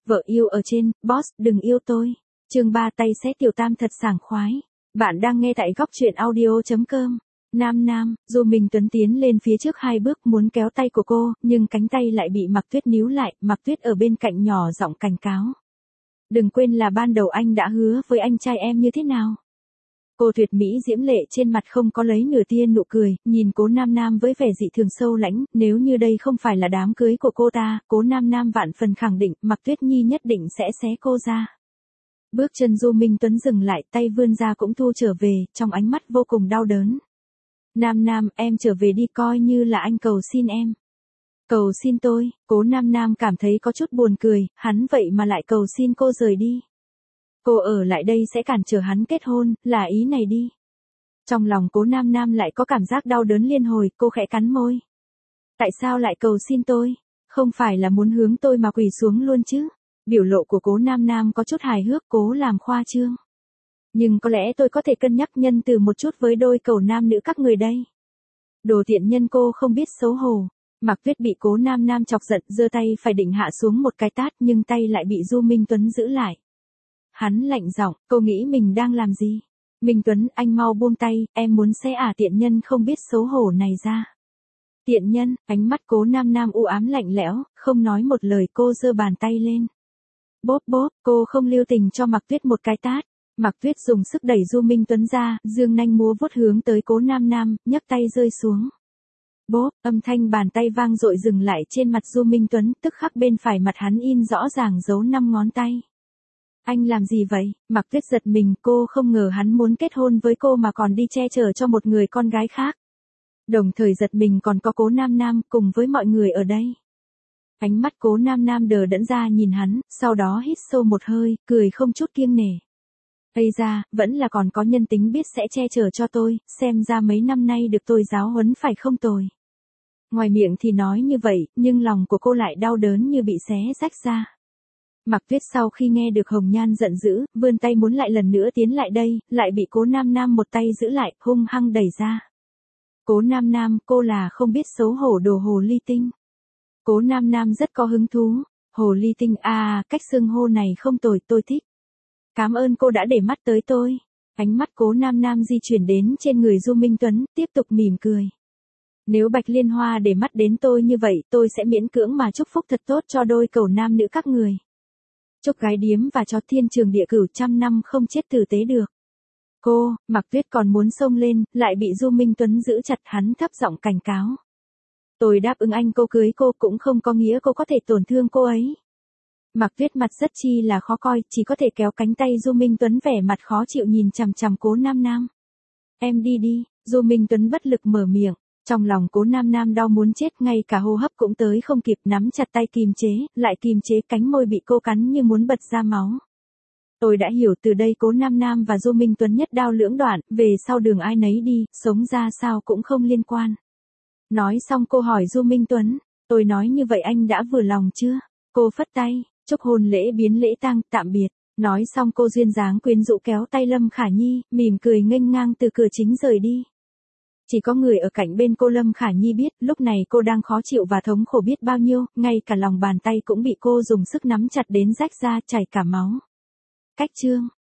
Vợ yêu ở trên, boss đừng yêu tôi. Chương 3 tay xé tiểu tam thật sảng khoái. Bạn đang nghe tại góc truyện audio.com. Nam, dù mình Tuấn tiến lên phía trước 2 bước muốn kéo tay của cô, nhưng cánh tay lại bị Mạc Tuyết níu lại, Mạc Tuyết ở bên cạnh nhỏ giọng cảnh cáo. Đừng quên là ban đầu anh đã hứa với anh trai em như thế nào. Cô tuyệt mỹ diễm lệ trên mặt không có lấy nửa tia nụ cười, nhìn Cố Nam với vẻ dị thường sâu lãnh, nếu như đây không phải là đám cưới của cô ta, Cố Nam vạn phần khẳng định, Mạc Tuyết Nhi nhất định sẽ xé cô ra. Bước chân Du Minh Tuấn dừng lại, tay vươn ra cũng thu trở về, trong ánh mắt vô cùng đau đớn. Nam, em trở về đi, coi như là anh cầu xin em. Cầu xin tôi, Cố Nam cảm thấy có chút buồn cười, hắn vậy mà lại cầu xin cô rời đi. Cô ở lại đây sẽ cản trở hắn kết hôn, là ý này đi. Trong lòng Cố Nam lại có cảm giác đau đớn liên hồi, cô khẽ cắn môi. Tại sao lại cầu xin tôi? Không phải là muốn hướng tôi mà quỳ xuống luôn chứ? Biểu lộ của Cố Nam có chút hài hước, cố làm khoa trương. Nhưng có lẽ tôi có thể cân nhắc nhân từ một chút với đôi cầu nam nữ các người đây. Đồ tiện nhân, cô không biết xấu hổ. Mạc Tuyết bị Cố Nam chọc giận, giơ tay phải định hạ xuống một cái tát, nhưng tay lại bị Du Minh Tuấn giữ lại. Hắn lạnh giọng, cô nghĩ mình đang làm gì? Minh Tuấn, anh mau buông tay, em muốn xé tiện nhân không biết xấu hổ này ra. Tiện nhân, ánh mắt Cố Nam u ám lạnh lẽo, không nói một lời, cô giơ bàn tay lên. Bóp, cô không lưu tình cho Mạc Tuyết một cái tát. Mạc Tuyết dùng sức đẩy Du Minh Tuấn ra, dương nanh múa vuốt hướng tới Cố Nam, nhấc tay rơi xuống. Bóp, âm thanh bàn tay vang dội dừng lại trên mặt Du Minh Tuấn, tức khắc bên phải mặt hắn in rõ ràng dấu 5 ngón tay. Anh làm gì vậy? Mạc Tuyết giật mình, cô không ngờ hắn muốn kết hôn với cô mà còn đi che chở cho một người con gái khác. Đồng thời giật mình còn có Cố Nam cùng với mọi người ở đây. Ánh mắt Cố Nam đờ đẫn ra nhìn hắn, sau đó hít sâu một hơi, cười không chút kiêng nể. Ây da, vẫn là còn có nhân tính biết sẽ che chở cho tôi, xem ra mấy năm nay được tôi giáo huấn phải không tồi. Ngoài miệng thì nói như vậy, nhưng lòng của cô lại đau đớn như bị xé rách ra. Mạc Tuyết sau khi nghe được Hồng Nhan giận dữ, vươn tay muốn lại lần nữa tiến lại đây, lại bị Cố Nam một tay giữ lại, hung hăng đẩy ra. Cố Nam, cô là không biết xấu hổ đồ hồ ly tinh. Cố Nam rất có hứng thú. Hồ ly tinh cách xưng hô này không tồi, tôi thích. Cảm ơn cô đã để mắt tới tôi. Ánh mắt Cố Nam di chuyển đến trên người Du Minh Tuấn, tiếp tục mỉm cười. Nếu Bạch Liên Hoa để mắt đến tôi như vậy, tôi sẽ miễn cưỡng mà chúc phúc thật tốt cho đôi cầu nam nữ các người. Chúc gái điếm và chó thiên trường địa cửu 100 năm không chết tử tế được. Cô, Mạc Tuyết còn muốn xông lên, lại bị Du Minh Tuấn giữ chặt, hắn thấp giọng cảnh cáo. Tôi đáp ứng anh, cô cưới cô cũng không có nghĩa cô có thể tổn thương cô ấy. Mạc Tuyết mặt rất chi là khó coi, chỉ có thể kéo cánh tay Du Minh Tuấn vẻ mặt khó chịu nhìn chằm chằm Cố Nam. Em đi, Du Minh Tuấn bất lực mở miệng. Trong lòng Cố Nam đau muốn chết, ngay cả hô hấp cũng tới không kịp, nắm chặt tay kìm chế, lại kìm chế cánh môi bị cô cắn như muốn bật ra máu. Tôi đã hiểu, từ đây Cố Nam và Du Minh Tuấn nhất đao lưỡng đoạn, về sau đường ai nấy đi, sống ra sao cũng không liên quan. Nói xong cô hỏi Du Minh Tuấn, tôi nói như vậy anh đã vừa lòng chưa? Cô phất tay, chúc hôn lễ biến lễ tang, tạm biệt. Nói xong cô duyên dáng quyến rũ kéo tay Lâm Khả Nhi, mỉm cười nghênh ngang từ cửa chính rời đi. Chỉ có người ở cạnh bên cô Lâm Khả Nhi biết, lúc này cô đang khó chịu và thống khổ biết bao nhiêu, ngay cả lòng bàn tay cũng bị cô dùng sức nắm chặt đến rách ra, chảy cả máu. Cách chương